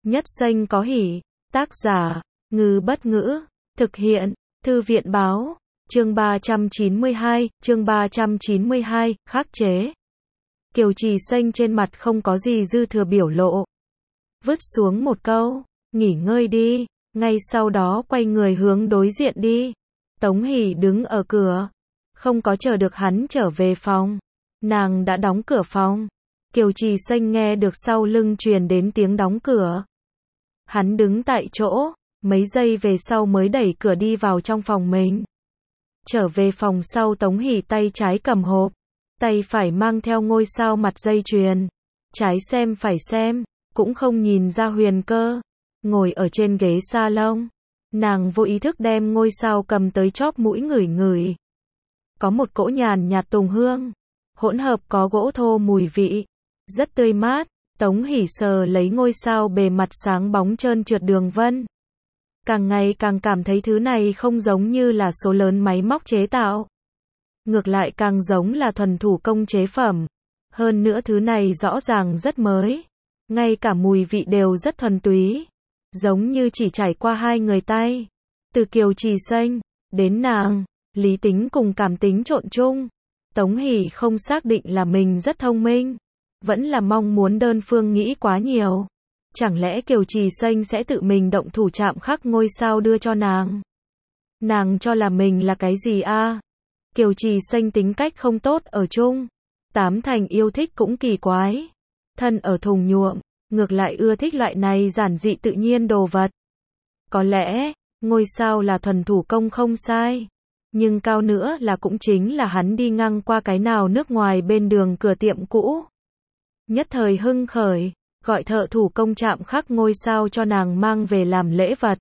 Nhất xanh có hỉ. Tác giả, Ngư Bất Ngữ. Thực hiện, Thư viện Báo. Chương 392, khắc chế. Kiều Trì Xanh trên mặt không có gì dư thừa biểu lộ. Vứt xuống một câu, nghỉ ngơi đi, ngay sau đó quay người hướng đối diện đi. Tống Hỷ đứng ở cửa, không có chờ được hắn trở về phòng. Nàng đã đóng cửa phòng. Kiều Trì Xanh nghe được sau lưng truyền đến tiếng đóng cửa. Hắn đứng tại chỗ, mấy giây về sau mới đẩy cửa đi vào trong phòng mình. Trở về phòng sau, Tống Hỷ tay trái cầm hộp, tay phải mang theo ngôi sao mặt dây chuyền. Trái xem phải xem, cũng không nhìn ra Huyền Cơ. Ngồi ở trên ghế salon, nàng vô ý thức đem ngôi sao cầm tới chóp mũi ngửi ngửi. Có một cỗ nhàn nhạt tùng hương, hỗn hợp có gỗ thô mùi vị, rất tươi mát. Tống Hỷ sờ lấy ngôi sao bề mặt sáng bóng trơn trượt đường vân. Càng ngày càng cảm thấy thứ này không giống như là số lớn máy móc chế tạo. Ngược lại càng giống là thuần thủ công chế phẩm. Hơn nữa thứ này rõ ràng rất mới. Ngay cả mùi vị đều rất thuần túy. Giống như chỉ trải qua hai người tay. Từ Kiều Trì Xanh đến nàng, lý tính cùng cảm tính trộn chung. Tống Hỷ không xác định là mình rất thông minh, vẫn là mong muốn đơn phương nghĩ quá nhiều. Chẳng lẽ Kiều Trì Xanh sẽ tự mình động thủ chạm khắc ngôi sao đưa cho nàng? Nàng cho là mình là cái gì a? Kiều Trì Xanh tính cách không tốt ở chung. Tám thành yêu thích cũng kỳ quái. Thân ở thùng nhuộm, ngược lại ưa thích loại này giản dị tự nhiên đồ vật. Có lẽ, ngôi sao là thuần thủ công không sai. Nhưng cao nữa là cũng chính là hắn đi ngang qua cái nào nước ngoài bên đường cửa tiệm cũ. Nhất thời hưng khởi, gọi thợ thủ công chạm khắc ngôi sao cho nàng mang về làm lễ vật.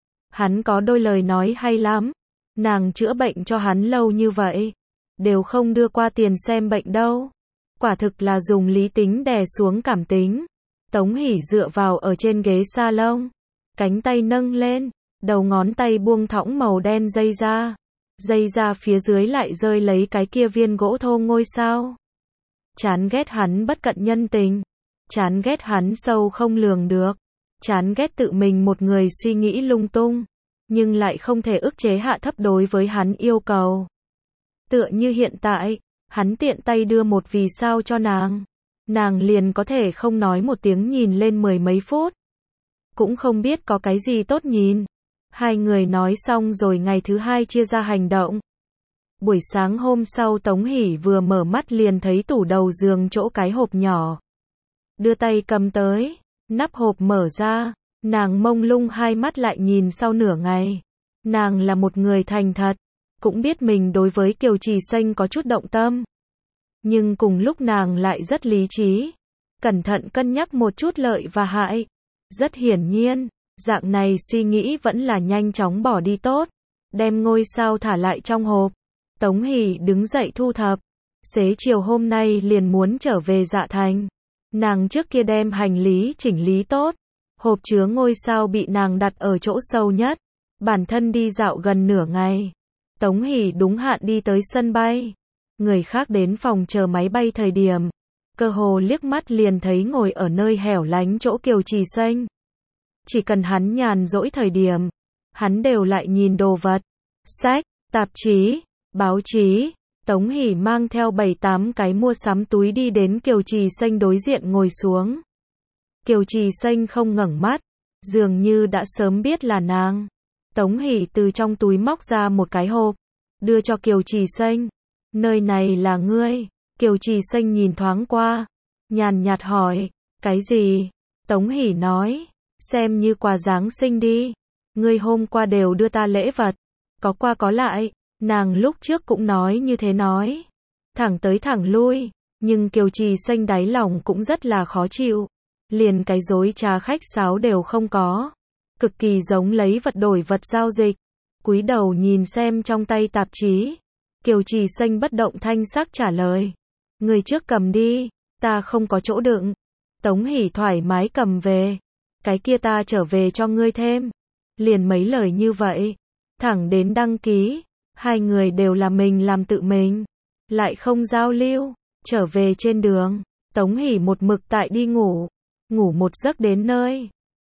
Hắn có đôi lời nói hay lắm. Nàng chữa bệnh cho hắn lâu như vậy, đều không đưa qua tiền xem bệnh đâu. Quả thực là dùng lý tính đè xuống cảm tính. Tống Hỷ dựa vào ở trên ghế salon, cánh tay nâng lên, đầu ngón tay buông thõng màu đen dây ra. Dây ra phía dưới lại rơi lấy cái kia viên gỗ thô ngôi sao. Chán ghét hắn bất cận nhân tình. Chán ghét hắn sâu không lường được. Chán ghét tự mình một người suy nghĩ lung tung, nhưng lại không thể ức chế hạ thấp đối với hắn yêu cầu. Tựa như hiện tại, hắn tiện tay đưa một vì sao cho nàng. Nàng liền có thể không nói một tiếng nhìn lên mười mấy phút. Cũng không biết có cái gì tốt nhìn. Hai người nói xong rồi ngày thứ hai chia ra hành động. Buổi sáng hôm sau Tống Hỷ vừa mở mắt liền thấy tủ đầu giường chỗ cái hộp nhỏ. Đưa tay cầm tới, nắp hộp mở ra, nàng mông lung hai mắt lại nhìn sau nửa ngày. Nàng là một người thành thật, cũng biết mình đối với Kiều Trì Xanh có chút động tâm. Nhưng cùng lúc nàng lại rất lý trí, cẩn thận cân nhắc một chút lợi và hại. Rất hiển nhiên, dạng này suy nghĩ vẫn là nhanh chóng bỏ đi tốt. Đem ngôi sao thả lại trong hộp. Tống Hỷ đứng dậy thu thập. Xế chiều hôm nay liền muốn trở về Dạ Thành. Nàng trước kia đem hành lý chỉnh lý tốt. Hộp chứa ngôi sao bị nàng đặt ở chỗ sâu nhất. Bản thân đi dạo gần nửa ngày. Tống Hỷ đúng hạn đi tới sân bay. Người khác đến phòng chờ máy bay thời điểm, cơ hồ liếc mắt liền thấy ngồi ở nơi hẻo lánh chỗ Kiều Trì Xanh. Chỉ cần hắn nhàn rỗi thời điểm, hắn đều lại nhìn đồ vật, sách, tạp chí, báo chí. Tống Hỷ mang theo 7-8 cái mua sắm túi đi đến Kiều Trì Xanh đối diện ngồi xuống. Kiều Trì Xanh không ngẩng mắt, dường như đã sớm biết là nàng. Tống Hỷ từ trong túi móc ra một cái hộp, đưa cho Kiều Trì Xanh. Nơi này là ngươi. Kiều Trì Xanh nhìn thoáng qua, nhàn nhạt hỏi, cái gì? Tống Hỷ nói, xem như quà Giáng sinh đi. Ngươi hôm qua đều đưa ta lễ vật, có qua có lại. Nàng lúc trước cũng nói như thế nói, thẳng tới thẳng lui. Nhưng Kiều Trì Xanh đáy lòng cũng rất là khó chịu. Liền cái dối trá khách sáo đều không có. Cực kỳ giống lấy vật đổi vật giao dịch. Cúi đầu nhìn xem trong tay tạp chí. Kiều Trì Xanh bất động thanh sắc trả lời, người trước cầm đi, ta không có chỗ đựng. Tống Hỷ thoải mái cầm về, cái kia ta trở về cho ngươi thêm. Liền mấy lời như vậy, thẳng đến đăng ký, hai người đều là mình làm tự mình, lại không giao lưu. Trở về trên đường, Tống Hỷ một mực tại đi ngủ, ngủ một giấc đến nơi.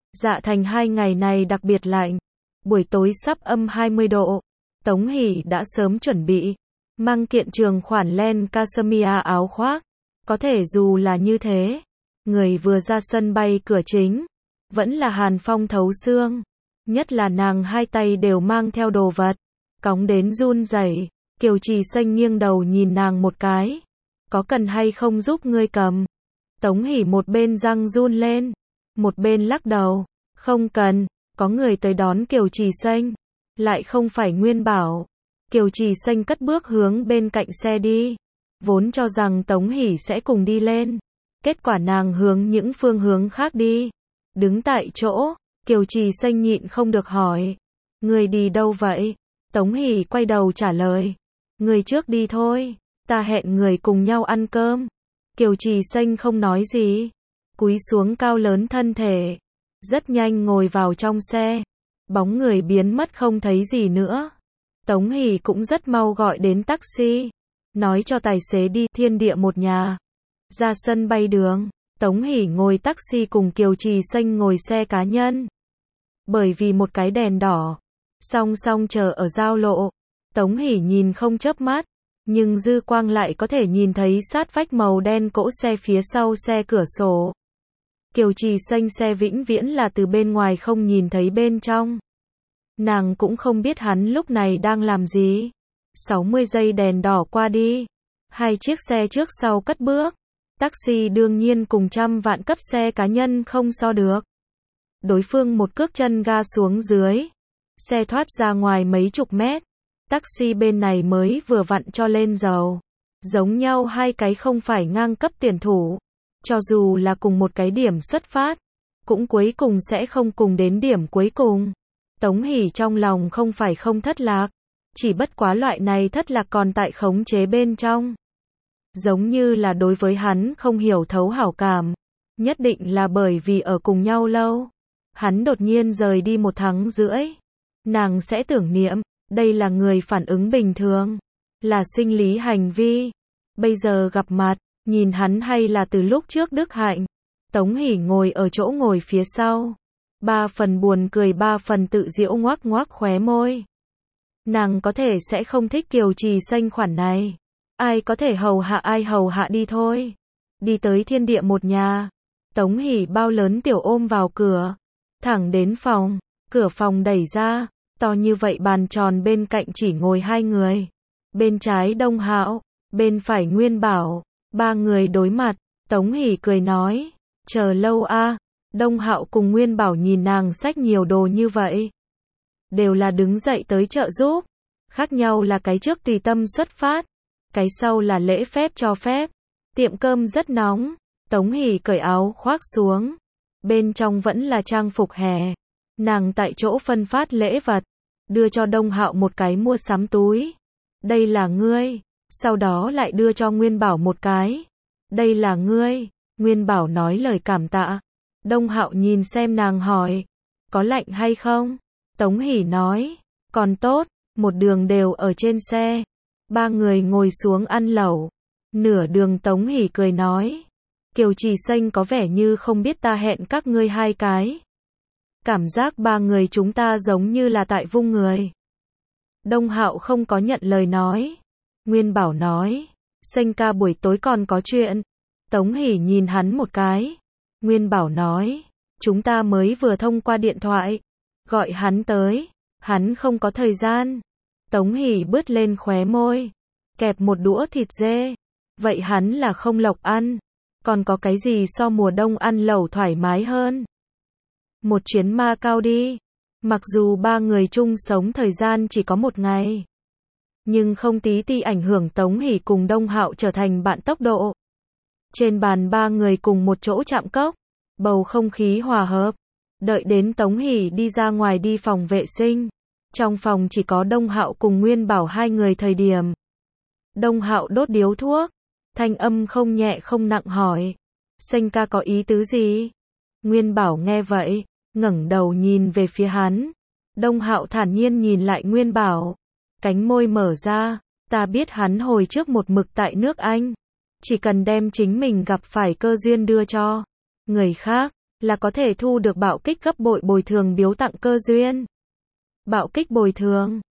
Dạ thành 2 ngày này đặc biệt lạnh. Buổi tối sắp âm 20 độ. Tống Hỷ đã sớm chuẩn bị. Mang kiện trường khoản len cashmere áo khoác. Có thể dù là như thế. Người vừa ra sân bay cửa chính. Vẫn là hàn phong thấu xương. Nhất là nàng hai tay đều mang theo đồ vật. Cóng đến run rẩy. Kiều Trì Xanh nghiêng đầu nhìn nàng một cái. Có cần hay không giúp ngươi cầm? Tống Hỷ một bên răng run lên. Một bên lắc đầu. Không cần. Có người tới đón Kiều Trì Xanh. Lại không phải Nguyên Bảo. Kiều Trì Xanh cất bước hướng bên cạnh xe đi. Vốn cho rằng Tống Hỷ sẽ cùng đi lên. Kết quả nàng hướng những phương hướng khác đi. Đứng tại chỗ. Kiều Trì Xanh nhịn không được hỏi. Người đi đâu vậy? Tống Hỷ quay đầu trả lời. Người trước đi thôi. Ta hẹn người cùng nhau ăn cơm. Kiều Trì Xanh không nói gì. Cúi xuống cao lớn thân thể. Rất nhanh ngồi vào trong xe. Bóng người biến mất không thấy gì nữa. Tống Hỷ cũng rất mau gọi đến taxi. Nói cho tài xế đi Thiên Địa một nhà. Ra sân bay đường. Tống Hỷ ngồi taxi cùng Kiều Trì Xanh ngồi xe cá nhân. Bởi vì một cái đèn đỏ. Song song chờ ở giao lộ. Tống Hỷ nhìn không chớp mắt. Nhưng dư quang lại có thể nhìn thấy sát vách màu đen cỗ xe phía sau xe cửa sổ. Kiều Trì Xanh xe vĩnh viễn là từ bên ngoài không nhìn thấy bên trong. Nàng cũng không biết hắn lúc này đang làm gì. 60 giây đèn đỏ qua đi. Hai chiếc xe trước sau cất bước. Taxi đương nhiên cùng trăm vạn cấp xe cá nhân không so được. Đối phương một cước chân ga xuống dưới. Xe thoát ra ngoài mấy chục mét. Taxi bên này mới vừa vặn cho lên dầu. Giống nhau hai cái không phải ngang cấp tiền thủ. Cho dù là cùng một cái điểm xuất phát. Cũng cuối cùng sẽ không cùng đến điểm cuối cùng. Tống Hỷ trong lòng không phải không thất lạc. Chỉ bất quá loại này thất lạc còn tại khống chế bên trong. Giống như là đối với hắn không hiểu thấu hảo cảm. Nhất định là bởi vì ở cùng nhau lâu. Hắn đột nhiên rời đi 1 tháng rưỡi. Nàng sẽ tưởng niệm. Đây là người phản ứng bình thường. Là sinh lý hành vi. Bây giờ gặp mặt. Nhìn hắn hay là từ lúc trước đức hạnh. Tống Hỷ ngồi ở chỗ ngồi phía sau. 3 phần buồn cười 3 phần tự giễu ngoác ngoác khóe môi. Nàng có thể sẽ không thích Kiều Trì Xanh khoản này. Ai có thể hầu hạ ai hầu hạ đi thôi. Đi tới Thiên Địa một nhà. Tống Hỷ bao lớn tiểu ôm vào cửa. Thẳng đến phòng. Cửa phòng đẩy ra. To như vậy bàn tròn bên cạnh chỉ ngồi 2 người. Bên trái Đông Hạo. Bên phải Nguyên Bảo. 3 người đối mặt. Tống Hỷ cười nói. Chờ lâu a. Đông Hạo cùng Nguyên Bảo nhìn nàng xách nhiều đồ như vậy. Đều là đứng dậy tới trợ giúp. Khác nhau là cái trước tùy tâm xuất phát. Cái sau là lễ phép cho phép. Tiệm cơm rất nóng. Tống Hỷ cởi áo khoác xuống. Bên trong vẫn là trang phục hè. Nàng tại chỗ phân phát lễ vật. Đưa cho Đông Hạo một cái mua sắm túi. Đây là ngươi. Sau đó lại đưa cho Nguyên Bảo một cái. Đây là ngươi. Nguyên Bảo nói lời cảm tạ. Đông Hạo nhìn xem nàng hỏi. Có lạnh hay không? Tống Hỷ nói. Còn tốt. Một đường đều ở trên xe. 3 người ngồi xuống ăn lẩu. Nửa đường Tống Hỷ cười nói. Kiều Trì Xanh có vẻ như không biết ta hẹn các ngươi 2 cái. Cảm giác 3 người chúng ta giống như là tại vung người. Đông Hạo không có nhận lời nói. Nguyên Bảo nói. Xanh ca buổi tối còn có chuyện. Tống Hỷ nhìn hắn một cái. Nguyên Bảo nói. Chúng ta mới vừa thông qua điện thoại. Gọi hắn tới. Hắn không có thời gian. Tống Hỷ bứt lên khóe môi. Kẹp một đũa thịt dê. Vậy hắn là không lộc ăn. Còn có cái gì so mùa đông ăn lẩu thoải mái hơn? Một chuyến Ma Cao đi. Mặc dù 3 người chung sống thời gian chỉ có 1 ngày. Nhưng không tí ti ảnh hưởng Tống Hỷ cùng Đông Hạo trở thành bạn tốc độ. Trên bàn 3 người cùng một chỗ chạm cốc. Bầu không khí hòa hợp. Đợi đến Tống Hỷ đi ra ngoài đi phòng vệ sinh. Trong phòng chỉ có Đông Hạo cùng Nguyên Bảo 2 người thời điểm. Đông Hạo đốt điếu thuốc. Thanh âm không nhẹ không nặng hỏi. Xanh ca có ý tứ gì? Nguyên Bảo nghe vậy. Ngẩng đầu nhìn về phía hắn. Đông Hạo thản nhiên nhìn lại Nguyên Bảo. Cánh môi mở ra. Ta biết hắn hồi trước một mực tại nước Anh. Chỉ cần đem chính mình gặp phải cơ duyên đưa cho người khác. là có thể thu được bạo kích gấp bội bồi thường biếu tặng cơ duyên. Bạo kích bồi thường